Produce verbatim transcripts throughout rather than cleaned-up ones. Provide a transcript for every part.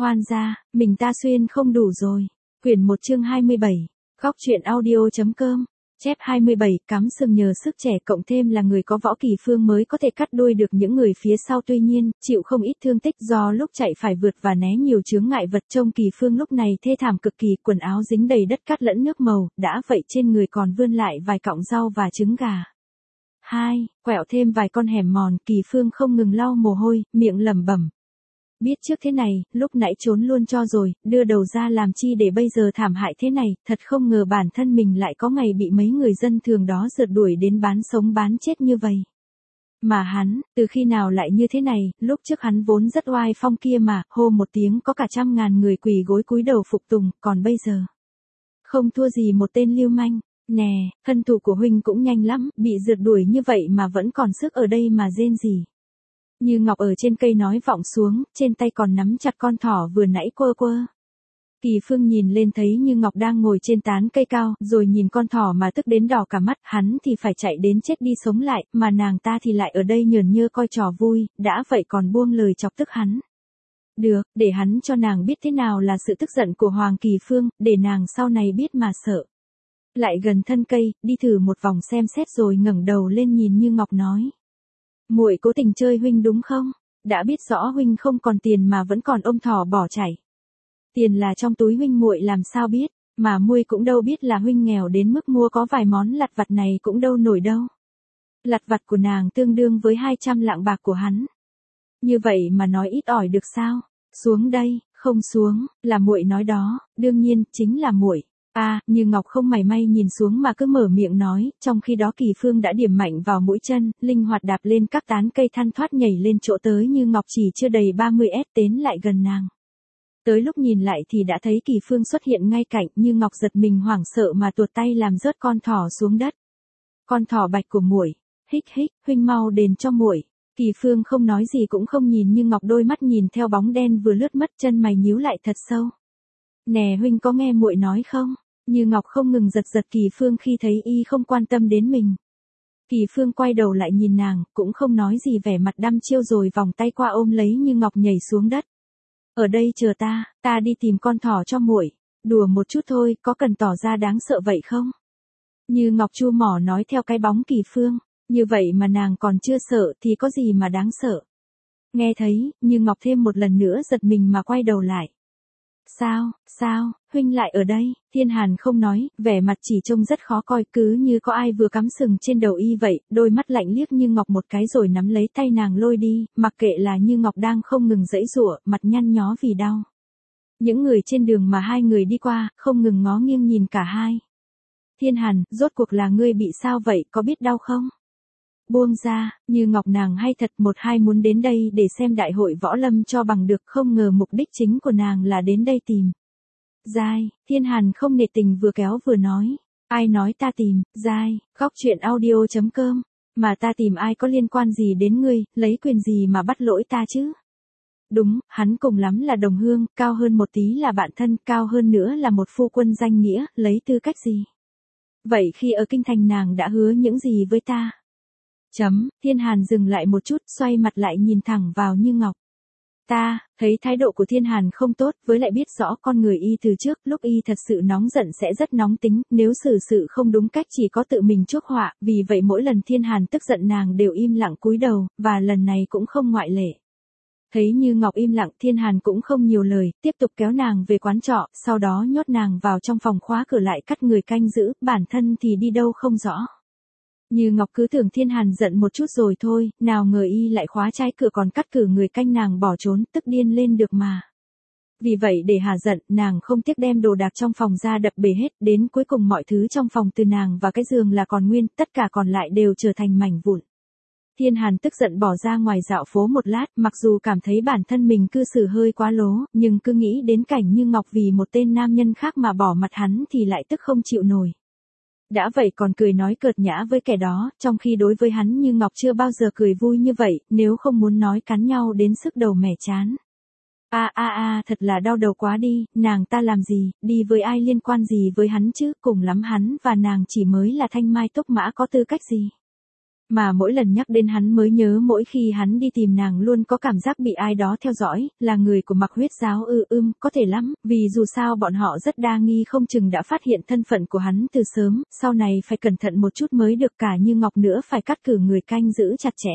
Hoan gia, mình ta xuyên không đủ rồi. Quyển một chương hai mươi bảy. Góc truyện audio.com. Chép hai mươi bảy, cắm sừng nhờ sức trẻ cộng thêm là người có võ Kỳ Phương mới có thể cắt đuôi được những người phía sau, tuy nhiên, chịu không ít thương tích do lúc chạy phải vượt và né nhiều chướng ngại vật. Trông Kỳ Phương lúc này thê thảm cực kỳ, quần áo dính đầy đất cát lẫn nước màu, đã vậy trên người còn vươn lại vài cọng rau và trứng gà. Hai, quẹo thêm vài con hẻm mòn, Kỳ Phương không ngừng lau mồ hôi, miệng lẩm bẩm. Biết trước thế này, lúc nãy trốn luôn cho rồi, đưa đầu ra làm chi để bây giờ thảm hại thế này, thật không ngờ bản thân mình lại có ngày bị mấy người dân thường đó rượt đuổi đến bán sống bán chết như vậy. Mà hắn, từ khi nào lại như thế này, lúc trước hắn vốn rất oai phong kia mà, hô một tiếng có cả trăm ngàn người quỳ gối cúi đầu phục tùng, còn bây giờ. Không thua gì một tên lưu manh, nè, thân thủ của huynh cũng nhanh lắm, bị rượt đuổi như vậy mà vẫn còn sức ở đây mà rên gì. Như Ngọc ở trên cây nói vọng xuống, trên tay còn nắm chặt con thỏ vừa nãy quơ quơ. Kỳ Phương nhìn lên thấy Như Ngọc đang ngồi trên tán cây cao, rồi nhìn con thỏ mà tức đến đỏ cả mắt, hắn thì phải chạy đến chết đi sống lại, mà nàng ta thì lại ở đây nhờn nhơ coi trò vui, đã vậy còn buông lời chọc tức hắn. Được, để hắn cho nàng biết thế nào là sự tức giận của Hoàng Kỳ Phương, để nàng sau này biết mà sợ. Lại gần thân cây, đi thử một vòng xem xét rồi ngẩng đầu lên nhìn Như Ngọc nói. Muội cố tình chơi huynh đúng không? Đã biết rõ huynh không còn tiền mà vẫn còn ôm thỏ bỏ chạy. Tiền là trong túi huynh muội làm sao biết, mà muội cũng đâu biết là huynh nghèo đến mức mua có vài món lặt vặt này cũng đâu nổi đâu. Lặt vặt của nàng tương đương với hai trăm lạng bạc của hắn. Như vậy mà nói ít ỏi được sao? Xuống đây, không xuống, là muội nói đó, đương nhiên, chính là muội. A, à, Như Ngọc không mảy may nhìn xuống mà cứ mở miệng nói, trong khi đó Kỳ Phương đã điểm mạnh vào mũi chân, linh hoạt đạp lên các tán cây than thoát nhảy lên chỗ tới Như Ngọc chỉ chưa đầy ba mươi mét tiến lại gần nàng. Tới lúc nhìn lại thì đã thấy Kỳ Phương xuất hiện ngay cạnh, Như Ngọc giật mình hoảng sợ mà tuột tay làm rớt con thỏ xuống đất. Con thỏ bạch của muội, hích hích, huynh mau đền cho muội. Kỳ Phương không nói gì cũng không nhìn Như Ngọc, đôi mắt nhìn theo bóng đen vừa lướt mất, chân mày nhíu lại thật sâu. Nè huynh có nghe muội nói không? Như Ngọc không ngừng giật giật Kỳ Phương khi thấy y không quan tâm đến mình. Kỳ Phương quay đầu lại nhìn nàng, cũng không nói gì, vẻ mặt đăm chiêu rồi vòng tay qua ôm lấy Như Ngọc nhảy xuống đất. Ở đây chờ ta, ta đi tìm con thỏ cho muội. Đùa một chút thôi, có cần tỏ ra đáng sợ vậy không? Như Ngọc chu mỏ nói theo cái bóng Kỳ Phương, như vậy mà nàng còn chưa sợ thì có gì mà đáng sợ. Nghe thấy, Như Ngọc thêm một lần nữa giật mình mà quay đầu lại. Sao, sao, huynh lại ở đây? Thiên Hàn không nói, vẻ mặt chỉ trông rất khó coi, cứ như có ai vừa cắm sừng trên đầu y vậy, đôi mắt lạnh liếc Như Ngọc một cái rồi nắm lấy tay nàng lôi đi, mặc kệ là Như Ngọc đang không ngừng giãy giụa, mặt nhăn nhó vì đau. Những người trên đường mà hai người đi qua, không ngừng ngó nghiêng nhìn cả hai. Thiên Hàn, rốt cuộc là ngươi bị sao vậy, có biết đau không? Buông ra, Như Ngọc nàng hay thật một hai muốn đến đây để xem đại hội võ lâm cho bằng được, không ngờ mục đích chính của nàng là đến đây tìm. Giai, Thiên Hàn không nể tình vừa kéo vừa nói. Ai nói ta tìm, Giai, góc truyện audio.com, mà ta tìm ai có liên quan gì đến ngươi, lấy quyền gì mà bắt lỗi ta chứ? Đúng, hắn cùng lắm là đồng hương, cao hơn một tí là bạn thân, cao hơn nữa là một phu quân danh nghĩa, lấy tư cách gì? Vậy khi ở kinh thành nàng đã hứa những gì với ta? Chấm, Thiên Hàn dừng lại một chút, xoay mặt lại nhìn thẳng vào Như Ngọc. Ta, thấy thái độ của Thiên Hàn không tốt, với lại biết rõ con người y từ trước, lúc y thật sự nóng giận sẽ rất nóng tính, nếu xử sự không đúng cách chỉ có tự mình chuốc họa, vì vậy mỗi lần Thiên Hàn tức giận nàng đều im lặng cúi đầu, và lần này cũng không ngoại lệ. Thấy Như Ngọc im lặng, Thiên Hàn cũng không nhiều lời, tiếp tục kéo nàng về quán trọ, sau đó nhốt nàng vào trong phòng khóa cửa lại, cắt người canh giữ, bản thân thì đi đâu không rõ. Như Ngọc cứ tưởng Thiên Hàn giận một chút rồi thôi, nào ngờ y lại khóa trái cửa còn cắt cử người canh nàng bỏ trốn, tức điên lên được mà. Vì vậy để hả giận, nàng không tiếc đem đồ đạc trong phòng ra đập bể hết, đến cuối cùng mọi thứ trong phòng từ nàng và cái giường là còn nguyên, tất cả còn lại đều trở thành mảnh vụn. Thiên Hàn tức giận bỏ ra ngoài dạo phố một lát, mặc dù cảm thấy bản thân mình cư xử hơi quá lố, nhưng cứ nghĩ đến cảnh Như Ngọc vì một tên nam nhân khác mà bỏ mặt hắn thì lại tức không chịu nổi. Đã vậy còn cười nói cợt nhã với kẻ đó, trong khi đối với hắn Như Ngọc chưa bao giờ cười vui như vậy, nếu không muốn nói cắn nhau đến sức đầu mẻ chán. A a a, thật là đau đầu quá đi, nàng ta làm gì, đi với ai liên quan gì với hắn chứ, cùng lắm hắn và nàng chỉ mới là thanh mai túc mã có tư cách gì. Mà mỗi lần nhắc đến hắn mới nhớ mỗi khi hắn đi tìm nàng luôn có cảm giác bị ai đó theo dõi, là người của Mặc Huyết giáo ư ưm, có thể lắm, vì dù sao bọn họ rất đa nghi không chừng đã phát hiện thân phận của hắn từ sớm, sau này phải cẩn thận một chút mới được, cả Như Ngọc nữa phải cắt cử người canh giữ chặt chẽ.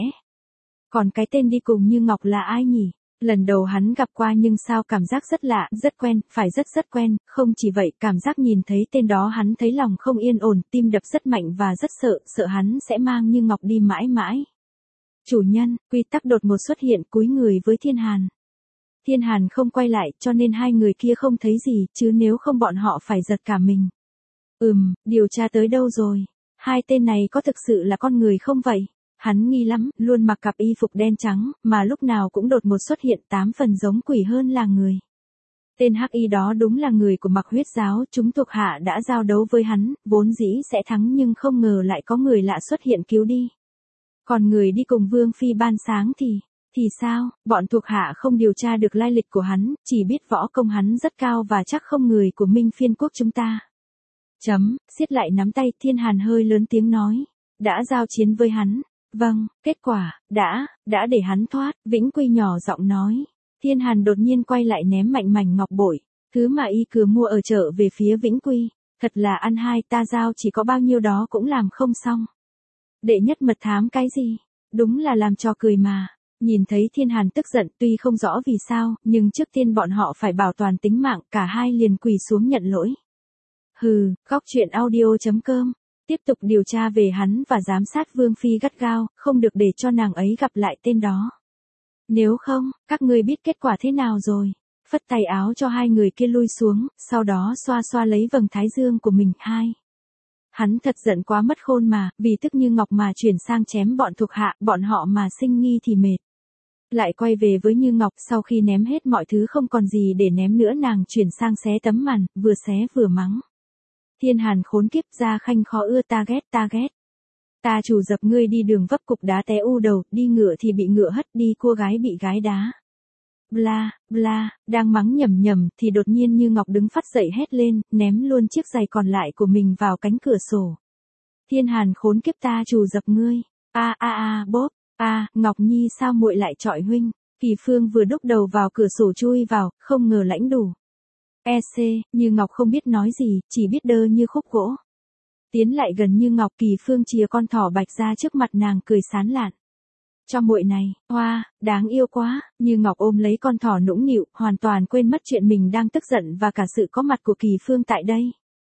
Còn cái tên đi cùng Như Ngọc là ai nhỉ? Lần đầu hắn gặp qua nhưng sao cảm giác rất lạ, rất quen, phải rất rất quen, không chỉ vậy, cảm giác nhìn thấy tên đó hắn thấy lòng không yên ổn, tim đập rất mạnh và rất sợ, sợ hắn sẽ mang Như Ngọc đi mãi mãi. Chủ nhân, Quy Tắc đột ngột xuất hiện cúi người với Thiên Hàn. Thiên Hàn không quay lại cho nên hai người kia không thấy gì, chứ nếu không bọn họ phải giật cả mình. Ừm, điều tra tới đâu rồi? Hai tên này có thực sự là con người không vậy? Hắn nghi lắm, luôn mặc cặp y phục đen trắng, mà lúc nào cũng đột ngột xuất hiện tám phần giống quỷ hơn là người. Tên hắc y đó đúng là người của Mặc Huyết giáo, chúng thuộc hạ đã giao đấu với hắn, vốn dĩ sẽ thắng nhưng không ngờ lại có người lạ xuất hiện cứu đi. Còn người đi cùng Vương Phi ban sáng thì, thì sao, bọn thuộc hạ không điều tra được lai lịch của hắn, chỉ biết võ công hắn rất cao và chắc không người của Minh Phiên quốc chúng ta. Chấm, siết lại nắm tay, Thiên Hàn hơi lớn tiếng nói, đã giao chiến với hắn. Vâng, kết quả, đã, đã để hắn thoát, Vĩnh Quy nhỏ giọng nói. Thiên Hàn đột nhiên quay lại ném mạnh mảnh ngọc bội, thứ mà y cứ mua ở chợ về phía Vĩnh Quy, thật là ăn hai, ta giao chỉ có bao nhiêu đó cũng làm không xong. Đệ nhất mật thám cái gì? Đúng là làm trò cười mà. Nhìn thấy Thiên Hàn tức giận tuy không rõ vì sao, nhưng trước tiên bọn họ phải bảo toàn tính mạng, cả hai liền quỳ xuống nhận lỗi. Hừ, góc truyện audio chấm com. Tiếp tục điều tra về hắn và giám sát Vương Phi gắt gao, không được để cho nàng ấy gặp lại tên đó. Nếu không, các ngươi biết kết quả thế nào rồi. Phất tay áo cho hai người kia lui xuống, sau đó xoa xoa lấy vầng thái dương của mình. Hai. Hắn thật giận quá mất khôn mà, vì tức Như Ngọc mà chuyển sang chém bọn thuộc hạ, bọn họ mà sinh nghi thì mệt. Lại quay về với Như Ngọc, sau khi ném hết mọi thứ không còn gì để ném nữa, nàng chuyển sang xé tấm màn, vừa xé vừa mắng. Thiên Hàn khốn kiếp, ra khanh khó ưa, ta ghét, ta ghét. Ta chủ dập ngươi đi đường vấp cục đá té u đầu, đi ngựa thì bị ngựa hất, đi cua gái bị gái đá. Bla, bla, đang mắng nhầm nhầm thì đột nhiên Như Ngọc đứng phát dậy hét lên, ném luôn chiếc giày còn lại của mình vào cánh cửa sổ. Thiên Hàn khốn kiếp, ta chủ dập ngươi. A a a, bốp, a, Ngọc Nhi sao muội lại chọi huynh? Kỳ Phương vừa đúc đầu vào cửa sổ chui vào, không ngờ lãnh đủ. E C, Như Ngọc không biết nói gì, chỉ biết đơ như khúc gỗ. Tiến lại gần Như Ngọc, Kỳ Phương chìa con thỏ bạch ra trước mặt nàng, cười sán lạn. Cho muội này, hoa, đáng yêu quá. Như Ngọc ôm lấy con thỏ nũng nịu, hoàn toàn quên mất chuyện mình đang tức giận và cả sự có mặt của Kỳ Phương tại đây.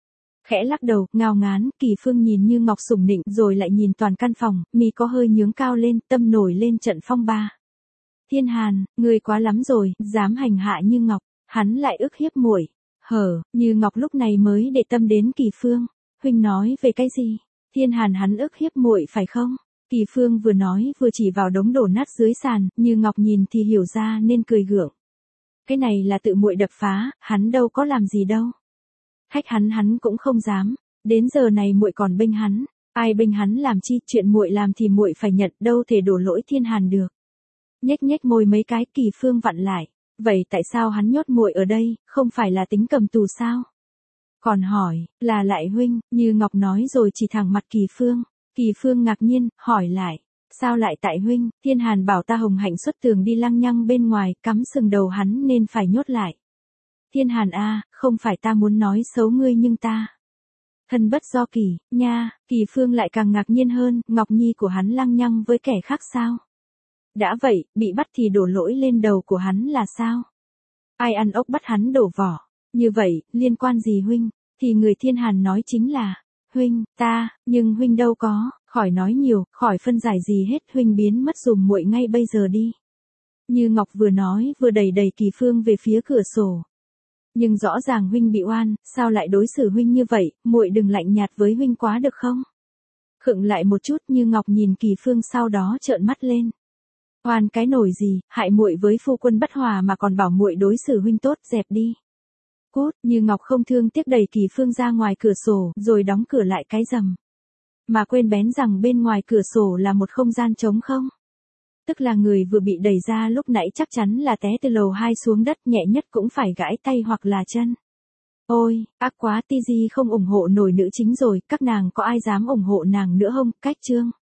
Khẽ lắc đầu, ngao ngán, Kỳ Phương nhìn Như Ngọc sủng nịnh rồi lại nhìn toàn căn phòng, mi có hơi nhướng cao lên, tâm nổi lên trận phong ba. Thiên Hàn, ngươi quá lắm rồi, dám hành hạ Như Ngọc. Hắn lại ức hiếp muội. Hở, Như Ngọc lúc này mới để tâm đến Kỳ Phương. Huynh nói về cái gì? Thiên Hàn, hắn ức hiếp muội phải không? Kỳ Phương vừa nói vừa chỉ vào đống đổ nát dưới sàn, Như Ngọc nhìn thì hiểu ra nên cười gượng. Cái này là tự muội đập phá, hắn đâu có làm gì đâu. Hách hắn hắn cũng không dám, đến giờ này muội còn bênh hắn, ai bênh hắn làm chi, chuyện muội làm thì muội phải nhận, đâu thể đổ lỗi Thiên Hàn được. Nhếch nhếch môi mấy cái, Kỳ Phương vặn lại. Vậy tại sao hắn nhốt muội ở đây, không phải là tính cầm tù sao? Còn hỏi, là lại huynh, Như Ngọc nói rồi chỉ thẳng mặt Kỳ Phương. Kỳ Phương ngạc nhiên, hỏi lại, sao lại tại huynh? Thiên Hàn bảo ta hồng hạnh xuất tường đi lăng nhăng bên ngoài, cắm sừng đầu hắn nên phải nhốt lại. Thiên Hàn a, không phải ta muốn nói xấu ngươi nhưng ta. Thân bất do kỳ, nha, Kỳ Phương lại càng ngạc nhiên hơn, Ngọc Nhi của hắn lăng nhăng với kẻ khác sao? Đã vậy, bị bắt thì đổ lỗi lên đầu của hắn là sao? Ai ăn ốc bắt hắn đổ vỏ? Như vậy, liên quan gì huynh? Thì người Thiên Hàn nói chính là, huynh, ta, nhưng huynh đâu có, khỏi nói nhiều, khỏi phân giải gì hết, huynh biến mất dùm muội ngay bây giờ đi. Như Ngọc vừa nói vừa đẩy đẩy Kỳ Phương về phía cửa sổ. Nhưng rõ ràng huynh bị oan, sao lại đối xử huynh như vậy, muội đừng lạnh nhạt với huynh quá được không? Khựng lại một chút, Như Ngọc nhìn Kỳ Phương sau đó trợn mắt lên. Oan cái nổi gì, hại muội với phu quân bất hòa mà còn bảo muội đối xử huynh tốt, dẹp đi. Cút, Như Ngọc không thương tiếc đẩy Kỳ Phương ra ngoài cửa sổ, rồi đóng cửa lại cái rầm. Mà quên bén rằng bên ngoài cửa sổ là một không gian trống không. Tức là người vừa bị đẩy ra lúc nãy chắc chắn là té từ lầu hai xuống đất, nhẹ nhất cũng phải gãi tay hoặc là chân. Ôi, ác quá, Tiji không ủng hộ nổi nữ chính rồi, các nàng có ai dám ủng hộ nàng nữa không? Cách chương.